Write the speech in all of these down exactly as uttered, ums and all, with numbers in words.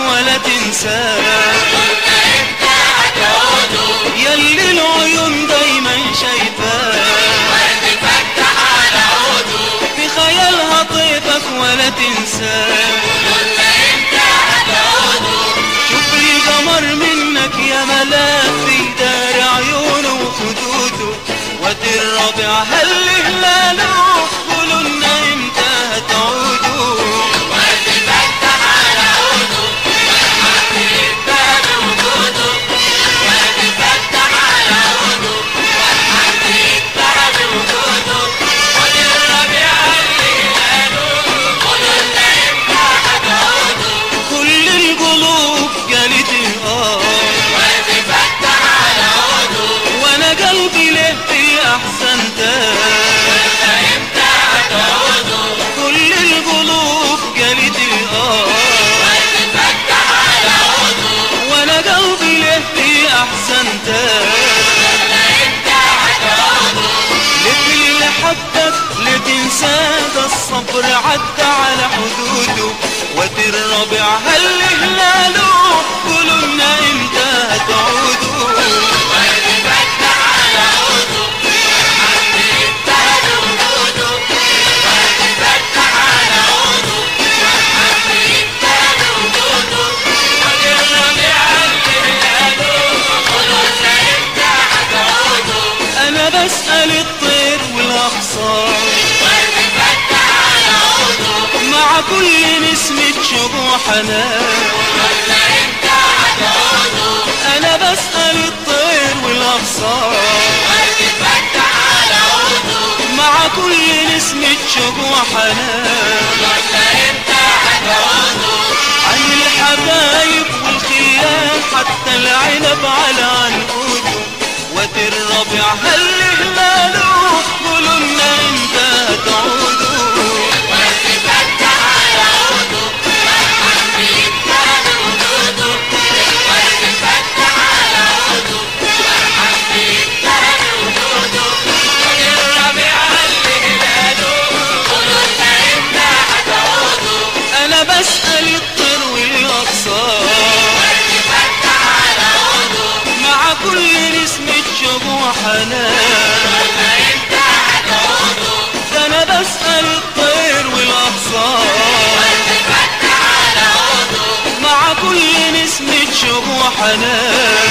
ولا تنساه. ياللي العيون دايما شايفاه في خيالها طيفك ولا تنساه. شوف لي قمر منك يا ملاك دار عيونه وخدوده، وادي الربيع هل هلاله قولوا لنا امتى هتعودوا. كل القلوب قالت اه وانا قلبي له في احسن دار. كل القلوب قالت اه وانا قلبي له في احسن دار. لكل حبك لتنسى ده الصبر عدى على حدوده، وادي الربيع هل هلاله قولوا لنا امتى هتعودوا. انا بسأل الطير والاغصان مع كل نسمة شوق وحنان. انا بسأل الطير والاغصان مع كل نسمة شوق وحنان. عن الحبايب والخيام حتى العنب على عنقوده، وادي الربيع هل هلاله قولوا لنا امتى هتعودوا. انا بسأل الطير والاغصان مع كل نسمة شوق وحنان. ده انا بسأل الطير والاغصان مع كل نسمة شوق وحنان.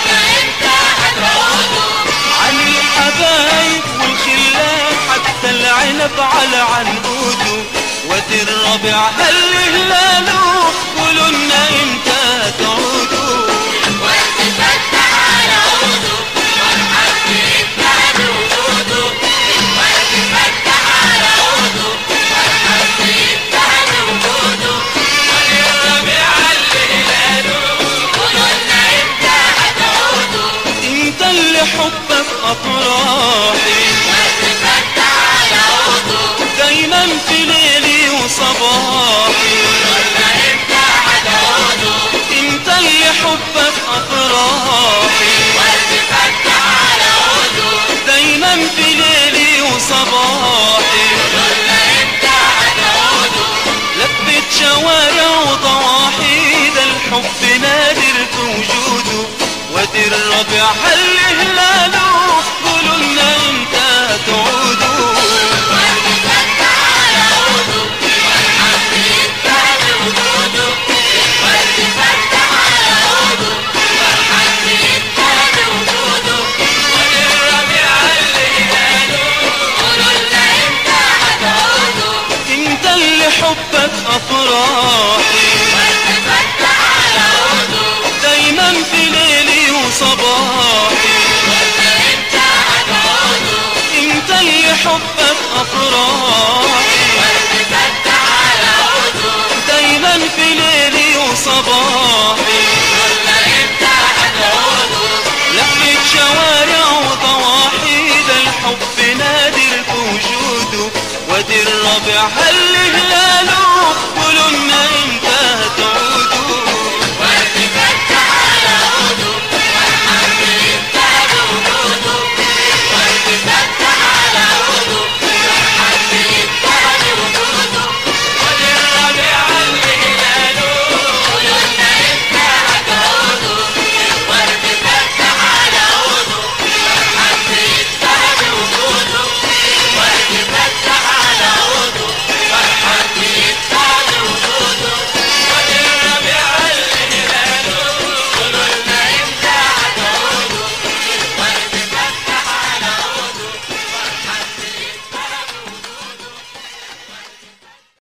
عن الحبايب والخلان حتى العنب على عنقوده، وادي الربيع هل هلاله قولوا لنا امتى هتعودوا. انت اللي حبك افراحي دايما في ليلي وصباحي. انت اللي حبك افراحي دايما في ليلي وصباحي. لفت شوارع وضواحي ده الحب نادر في وجوده، وادي الربيع هل هلاله قولوا لنا امتى هتعودوا. انت اللي حبك افراحي دايما في ليلي وصباحي. انت اللي حبك افراحي